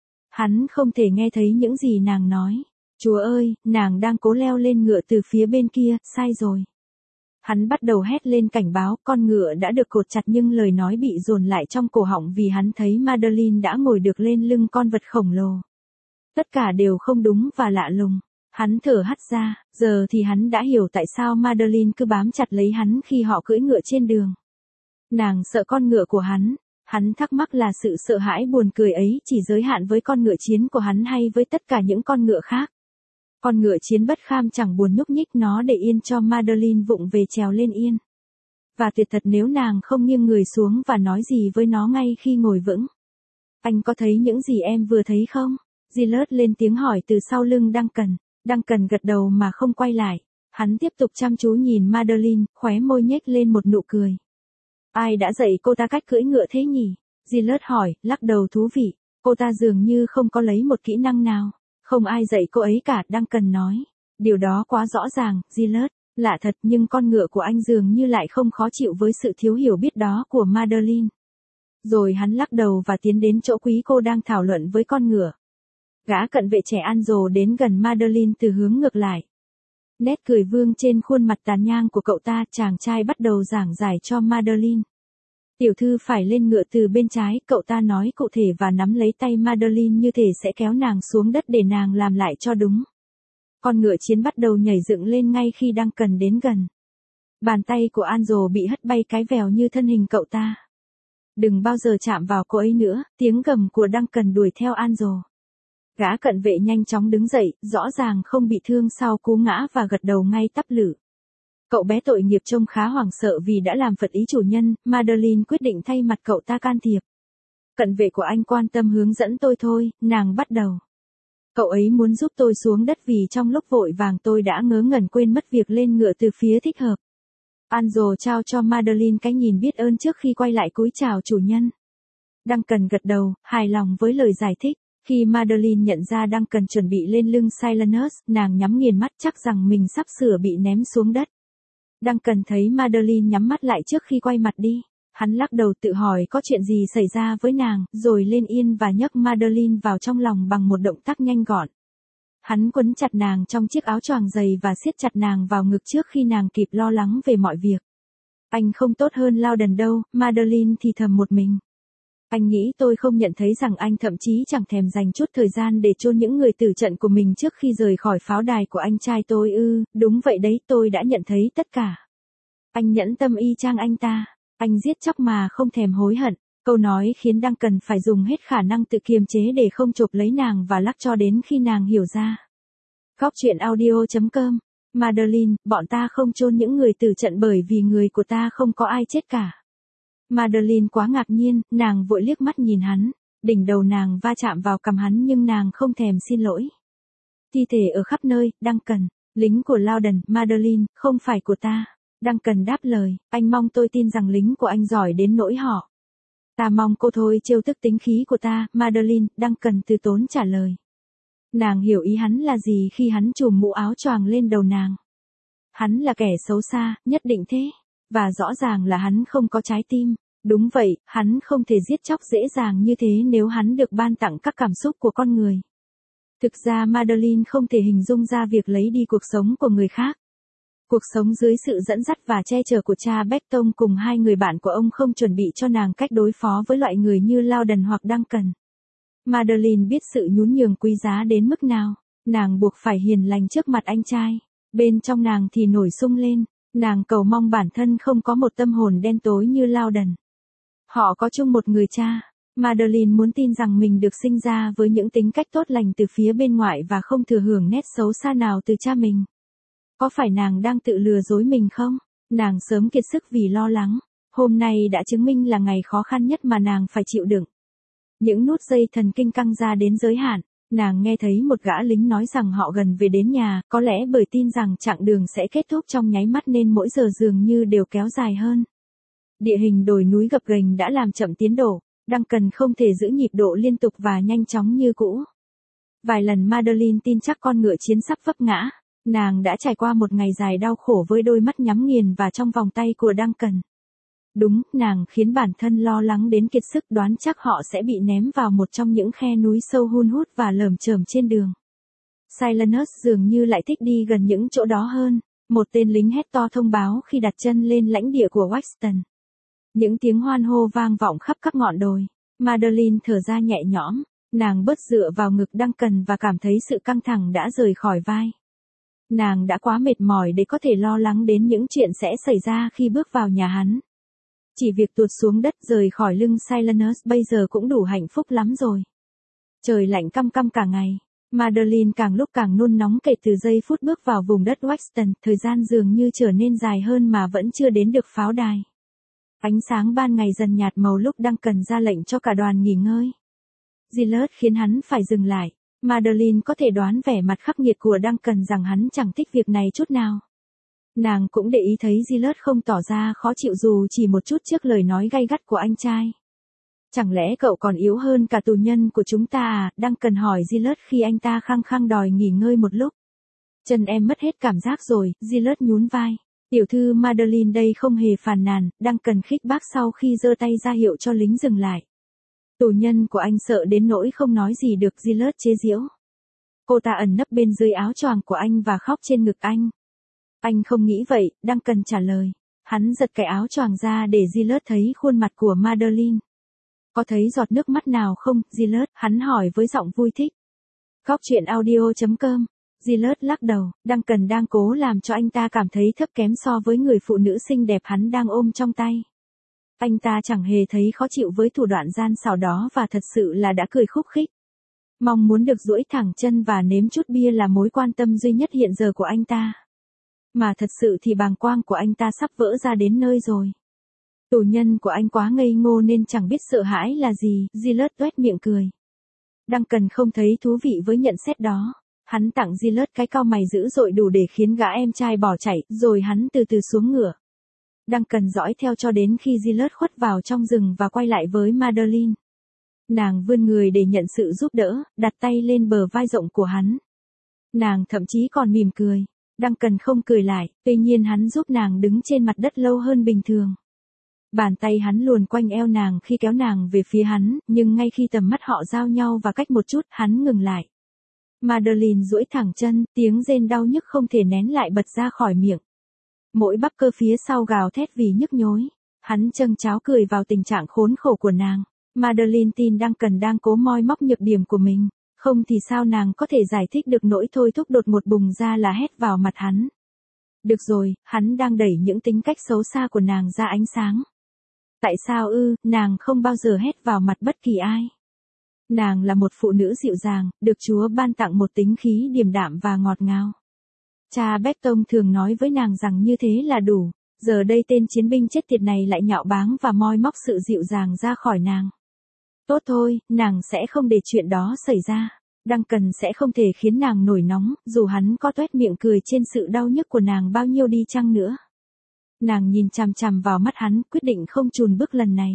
Hắn không thể nghe thấy những gì nàng nói. Chúa ơi, nàng đang cố leo lên ngựa từ phía bên kia, sai rồi. Hắn bắt đầu hét lên cảnh báo, con ngựa đã được cột chặt nhưng lời nói bị dồn lại trong cổ họng vì hắn thấy Madeleine đã ngồi được lên lưng con vật khổng lồ. Tất cả đều không đúng và lạ lùng. Hắn thở hắt ra, giờ thì hắn đã hiểu tại sao Madeleine cứ bám chặt lấy hắn khi họ cưỡi ngựa trên đường. Nàng sợ con ngựa của hắn. Hắn thắc mắc là sự sợ hãi buồn cười ấy chỉ giới hạn với con ngựa chiến của hắn hay với tất cả những con ngựa khác. Con ngựa chiến bất kham chẳng buồn nhúc nhích nó để yên cho Madeleine vụng về trèo lên yên. Và tuyệt thật nếu nàng không nghiêng người xuống và nói gì với nó ngay khi ngồi vững. Anh có thấy những gì em vừa thấy không? Gillard lên tiếng hỏi từ sau lưng Duncan. Duncan gật đầu mà không quay lại. Hắn tiếp tục chăm chú nhìn Madeleine, khóe môi nhếch lên một nụ cười. Ai đã dạy cô ta cách cưỡi ngựa thế nhỉ? Gillard hỏi, lắc đầu thú vị. Cô ta dường như không có lấy một kỹ năng nào. Không ai dạy cô ấy cả, Duncan nói. Điều đó quá rõ ràng, Gillard. Lạ thật nhưng con ngựa của anh dường như lại không khó chịu với sự thiếu hiểu biết đó của Madeleine. Rồi hắn lắc đầu và tiến đến chỗ quý cô đang thảo luận với con ngựa. Gã cận vệ trẻ Anzo đến gần Madeleine từ hướng ngược lại. Nét cười vương trên khuôn mặt tàn nhang của cậu ta, chàng trai bắt đầu giảng giải cho Madeleine. Tiểu thư phải lên ngựa từ bên trái, cậu ta nói cụ thể và nắm lấy tay Madeleine như thể sẽ kéo nàng xuống đất để nàng làm lại cho đúng. Con ngựa chiến bắt đầu nhảy dựng lên ngay khi đang cần đến gần. Bàn tay của Anzo bị hất bay cái vèo như thân hình cậu ta. Đừng bao giờ chạm vào cô ấy nữa, tiếng gầm của Duncan đuổi theo Anzo. Gã cận vệ nhanh chóng đứng dậy, rõ ràng không bị thương sau cú ngã và gật đầu ngay tắp lự. Cậu bé tội nghiệp trông khá hoảng sợ vì đã làm phật ý chủ nhân, Madeline quyết định thay mặt cậu ta can thiệp. Cận vệ của anh quan tâm hướng dẫn tôi thôi, nàng bắt đầu. Cậu ấy muốn giúp tôi xuống đất vì trong lúc vội vàng tôi đã ngớ ngẩn quên mất việc lên ngựa từ phía thích hợp. Angel trao cho Madeline cái nhìn biết ơn trước khi quay lại cúi chào chủ nhân. Duncan gật đầu, hài lòng với lời giải thích. Khi Madeline nhận ra Duncan chuẩn bị lên lưng Silenus, nàng nhắm nghiền mắt chắc rằng mình sắp sửa bị ném xuống đất. Duncan thấy Madeline nhắm mắt lại trước khi quay mặt đi. Hắn lắc đầu tự hỏi có chuyện gì xảy ra với nàng, rồi lên yên và nhấc Madeline vào trong lòng bằng một động tác nhanh gọn. Hắn quấn chặt nàng trong chiếc áo choàng dày và siết chặt nàng vào ngực trước khi nàng kịp lo lắng về mọi việc. Anh không tốt hơn Loudon đâu, Madeline thì thầm một mình. Anh nghĩ tôi không nhận thấy rằng anh thậm chí chẳng thèm dành chút thời gian để chôn những người tử trận của mình trước khi rời khỏi pháo đài của anh trai tôi ư, đúng vậy đấy, tôi đã nhận thấy tất cả. Anh nhẫn tâm y chang anh ta, anh giết chóc mà không thèm hối hận. Câu nói khiến Duncan phải dùng hết khả năng tự kiềm chế để không chộp lấy nàng và lắc cho đến khi nàng hiểu ra. Góc truyện audio chấm com Madeline, bọn ta không chôn những người tử trận bởi vì người của ta không có ai chết cả. Madeline quá ngạc nhiên, nàng vội liếc mắt nhìn hắn, đỉnh đầu nàng va chạm vào cằm hắn nhưng nàng không thèm xin lỗi. Thi thể ở khắp nơi, Duncan, lính của Loudon, Madeline, không phải của ta. Duncan đáp lời, anh mong tôi tin rằng lính của anh giỏi đến nỗi họ. Ta mong cô thôi trêu tức tính khí của ta, Madeline, Duncan từ tốn trả lời. Nàng hiểu ý hắn là gì khi hắn trùm mũ áo choàng lên đầu nàng. Hắn là kẻ xấu xa, nhất định thế. Và rõ ràng là hắn không có trái tim. Đúng vậy, hắn không thể giết chóc dễ dàng như thế nếu hắn được ban tặng các cảm xúc của con người. Thực ra Madeline không thể hình dung ra việc lấy đi cuộc sống của người khác. Cuộc sống dưới sự dẫn dắt và che chở của cha Beckton cùng hai người bạn của ông không chuẩn bị cho nàng cách đối phó với loại người như Loudon hoặc Duncan. Madeline biết sự nhún nhường quý giá đến mức nào, nàng buộc phải hiền lành trước mặt anh trai. Bên trong nàng thì nổi sung lên, nàng cầu mong bản thân không có một tâm hồn đen tối như Loudon. Họ có chung một người cha. Madeline muốn tin rằng mình được sinh ra với những tính cách tốt lành từ phía bên ngoại và không thừa hưởng nét xấu xa nào từ cha mình. Có phải nàng đang tự lừa dối mình không? Nàng sớm kiệt sức vì lo lắng. Hôm nay đã chứng minh là ngày khó khăn nhất mà nàng phải chịu đựng. Những nút dây thần kinh căng ra đến giới hạn. Nàng nghe thấy một gã lính nói rằng họ gần về đến nhà, có lẽ bởi tin rằng chặng đường sẽ kết thúc trong nháy mắt nên mỗi giờ dường như đều kéo dài hơn. Địa hình đồi núi gập ghềnh đã làm chậm tiến độ, Duncan không thể giữ nhịp độ liên tục và nhanh chóng như cũ. Vài lần Madeline tin chắc con ngựa chiến sắp vấp ngã. Nàng đã trải qua một ngày dài đau khổ với đôi mắt nhắm nghiền và trong vòng tay của Duncan. Đúng, nàng khiến bản thân lo lắng đến kiệt sức đoán chắc họ sẽ bị ném vào một trong những khe núi sâu hun hút và lởm chởm trên đường. Silenus dường như lại thích đi gần những chỗ đó hơn, một tên lính hét to thông báo khi đặt chân lên lãnh địa của Wexton. Những tiếng hoan hô vang vọng khắp các ngọn đồi. Madeline thở ra nhẹ nhõm, nàng bớt dựa vào ngực Duncan và cảm thấy sự căng thẳng đã rời khỏi vai. Nàng đã quá mệt mỏi để có thể lo lắng đến những chuyện sẽ xảy ra khi bước vào nhà hắn. Chỉ việc tuột xuống đất rời khỏi lưng Silenus bây giờ cũng đủ hạnh phúc lắm rồi. Trời lạnh căm căm cả ngày. Madeline càng lúc càng nôn nóng kể từ giây phút bước vào vùng đất Wexton, thời gian dường như trở nên dài hơn mà vẫn chưa đến được pháo đài. Ánh sáng ban ngày dần nhạt màu lúc Duncan ra lệnh cho cả đoàn nghỉ ngơi. Gillard khiến hắn phải dừng lại. Madeline có thể đoán vẻ mặt khắc nghiệt của Duncan rằng hắn chẳng thích việc này chút nào. Nàng cũng để ý thấy Gillard không tỏ ra khó chịu dù chỉ một chút trước lời nói gay gắt của anh trai. Chẳng lẽ cậu còn yếu hơn cả tù nhân của chúng ta à? Duncan hỏi Gillard khi anh ta khăng khăng đòi nghỉ ngơi một lúc. Chân em mất hết cảm giác rồi, Gillard nhún vai. Tiểu thư Madeline đây không hề phàn nàn, Duncan khích bác sau khi giơ tay ra hiệu cho lính dừng lại. Tù nhân của anh sợ đến nỗi không nói gì được, Gillard chế giễu. Cô ta ẩn nấp bên dưới áo choàng của anh và khóc trên ngực anh. Anh không nghĩ vậy, Duncan trả lời. Hắn giật cái áo choàng ra để Gillard thấy khuôn mặt của Madeline. Có thấy giọt nước mắt nào không, Gillard? Hắn hỏi với giọng vui thích. Góc truyện audio chấm com Gillard lắc đầu, Duncan đang cố làm cho anh ta cảm thấy thấp kém so với người phụ nữ xinh đẹp hắn đang ôm trong tay. Anh ta chẳng hề thấy khó chịu với thủ đoạn gian xảo đó và thật sự là đã cười khúc khích. Mong muốn được duỗi thẳng chân và nếm chút bia là mối quan tâm duy nhất hiện giờ của anh ta. Mà thật sự thì bàng quang của anh ta sắp vỡ ra đến nơi rồi. Tù nhân của anh quá ngây ngô nên chẳng biết sợ hãi là gì, Gillard tuét miệng cười. Duncan không thấy thú vị với nhận xét đó. Hắn tặng Gillard cái cau mày dữ dội đủ để khiến gã em trai bỏ chạy, rồi hắn từ từ xuống ngựa. Duncan dõi theo cho đến khi Gillard khuất vào trong rừng và quay lại với Madeline. Nàng vươn người để nhận sự giúp đỡ, đặt tay lên bờ vai rộng của hắn. Nàng thậm chí còn mỉm cười. Duncan không cười lại, tuy nhiên hắn giúp nàng đứng trên mặt đất lâu hơn bình thường. Bàn tay hắn luồn quanh eo nàng khi kéo nàng về phía hắn, nhưng ngay khi tầm mắt họ giao nhau và cách một chút, hắn ngừng lại. Madeline duỗi thẳng chân, tiếng rên đau nhức không thể nén lại bật ra khỏi miệng. Mỗi bắp cơ phía sau gào thét vì nhức nhối. Hắn châng cháo cười vào tình trạng khốn khổ của nàng. Madeline tin Duncan đang cố moi móc nhược điểm của mình. Không thì sao nàng có thể giải thích được nỗi thôi thúc đột ngột bùng ra là hét vào mặt hắn. Được rồi, hắn đang đẩy những tính cách xấu xa của nàng ra ánh sáng. Tại sao ư, nàng không bao giờ hét vào mặt bất kỳ ai. Nàng là một phụ nữ dịu dàng, được Chúa ban tặng một tính khí điềm đạm và ngọt ngào. Cha Beckton thường nói với nàng rằng như thế là đủ, giờ đây tên chiến binh chết tiệt này lại nhạo báng và moi móc sự dịu dàng ra khỏi nàng. Tốt thôi, nàng sẽ không để chuyện đó xảy ra. Duncan sẽ không thể khiến nàng nổi nóng, dù hắn có toét miệng cười trên sự đau nhức của nàng bao nhiêu đi chăng nữa. Nàng nhìn chằm chằm vào mắt hắn, quyết định không chùn bước lần này.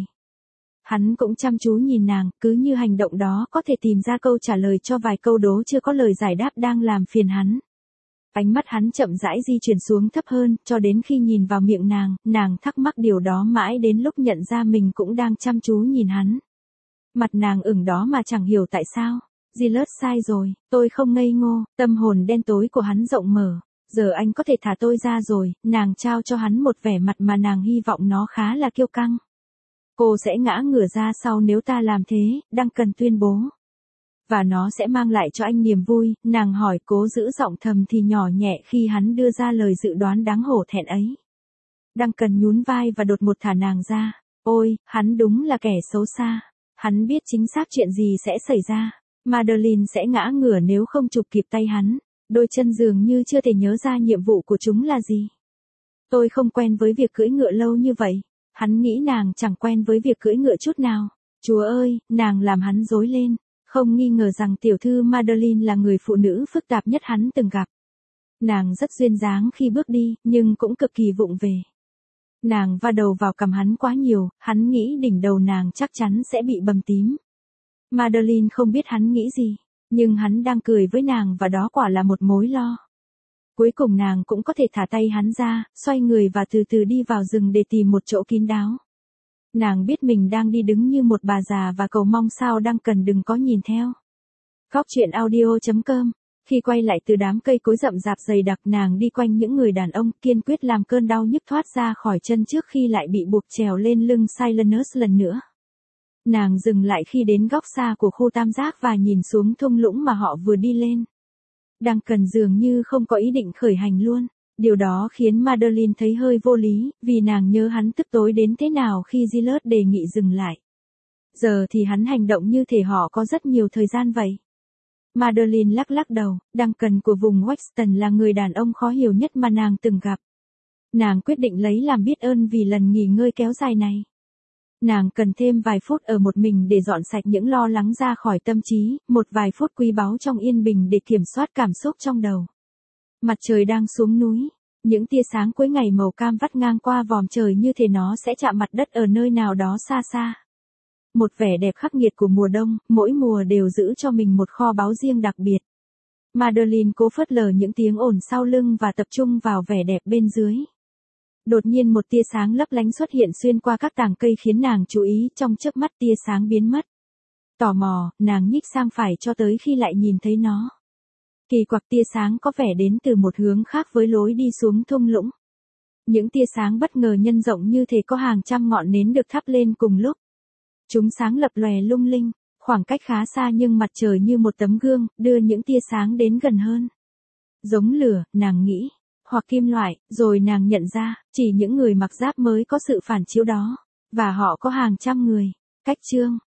Hắn cũng chăm chú nhìn nàng, cứ như hành động đó có thể tìm ra câu trả lời cho vài câu đố chưa có lời giải đáp đang làm phiền hắn. Ánh mắt hắn chậm rãi di chuyển xuống thấp hơn, cho đến khi nhìn vào miệng nàng, nàng thắc mắc điều đó mãi đến lúc nhận ra mình cũng đang chăm chú nhìn hắn. Mặt nàng ửng đó mà chẳng hiểu tại sao. Gillard sai rồi, tôi không ngây ngô, tâm hồn đen tối của hắn rộng mở. Giờ anh có thể thả tôi ra rồi, nàng trao cho hắn một vẻ mặt mà nàng hy vọng nó khá là kiêu căng. Cô sẽ ngã ngửa ra sau nếu ta làm thế, Duncan tuyên bố. Và nó sẽ mang lại cho anh niềm vui, nàng hỏi cố giữ giọng thầm thì nhỏ nhẹ khi hắn đưa ra lời dự đoán đáng hổ thẹn ấy. Duncan nhún vai và đột ngột thả nàng ra. Ôi, hắn đúng là kẻ xấu xa. Hắn biết chính xác chuyện gì sẽ xảy ra. Madeline sẽ ngã ngửa nếu không chụp kịp tay hắn. Đôi chân dường như chưa thể nhớ ra nhiệm vụ của chúng là gì. Tôi không quen với việc cưỡi ngựa lâu như vậy. Hắn nghĩ nàng chẳng quen với việc cưỡi ngựa chút nào. Chúa ơi, nàng làm hắn rối lên. Không nghi ngờ rằng tiểu thư Madeline là người phụ nữ phức tạp nhất hắn từng gặp. Nàng rất duyên dáng khi bước đi, nhưng cũng cực kỳ vụng về. Nàng va đầu vào cằm hắn quá nhiều, hắn nghĩ đỉnh đầu nàng chắc chắn sẽ bị bầm tím. Madeline không biết hắn nghĩ gì, nhưng hắn đang cười với nàng và đó quả là một mối lo. Cuối cùng nàng cũng có thể thả tay hắn ra, xoay người và từ từ đi vào rừng để tìm một chỗ kín đáo. Nàng biết mình đang đi đứng như một bà già và cầu mong sao Duncan đừng có nhìn theo. Góc truyện audio chấm com. Khi quay lại từ đám cây cối rậm rạp dày đặc, nàng đi quanh những người đàn ông, kiên quyết làm cơn đau nhức thoát ra khỏi chân trước khi lại bị buộc trèo lên lưng Silenus lần nữa. Nàng dừng lại khi đến góc xa của khu tam giác và nhìn xuống thung lũng mà họ vừa đi lên. Duncan dường như không có ý định khởi hành luôn. Điều đó khiến Madeline thấy hơi vô lý, vì nàng nhớ hắn tức tối đến thế nào khi Gillard đề nghị dừng lại. Giờ thì hắn hành động như thể họ có rất nhiều thời gian vậy. Madeline lắc lắc đầu, Duncan của vùng Weston là người đàn ông khó hiểu nhất mà nàng từng gặp. Nàng quyết định lấy làm biết ơn vì lần nghỉ ngơi kéo dài này. Nàng cần thêm vài phút ở một mình để dọn sạch những lo lắng ra khỏi tâm trí, một vài phút quý báu trong yên bình để kiểm soát cảm xúc trong đầu. Mặt trời đang xuống núi, những tia sáng cuối ngày màu cam vắt ngang qua vòm trời như thể nó sẽ chạm mặt đất ở nơi nào đó xa xa. Một vẻ đẹp khắc nghiệt của mùa đông, mỗi mùa đều giữ cho mình một kho báu riêng đặc biệt. Madeline cố phớt lờ những tiếng ồn sau lưng và tập trung vào vẻ đẹp bên dưới. Đột nhiên một tia sáng lấp lánh xuất hiện xuyên qua các tàng cây khiến nàng chú ý, trong chớp mắt tia sáng biến mất. Tò mò, nàng nhích sang phải cho tới khi lại nhìn thấy nó. Kỳ quặc, tia sáng có vẻ đến từ một hướng khác với lối đi xuống thung lũng. Những tia sáng bất ngờ nhân rộng như thể có hàng trăm ngọn nến được thắp lên cùng lúc. Chúng sáng lập lòe lung linh, khoảng cách khá xa nhưng mặt trời như một tấm gương, đưa những tia sáng đến gần hơn. Giống lửa, nàng nghĩ, hoặc kim loại, rồi nàng nhận ra, chỉ những người mặc giáp mới có sự phản chiếu đó, và họ có hàng trăm người. Cách chương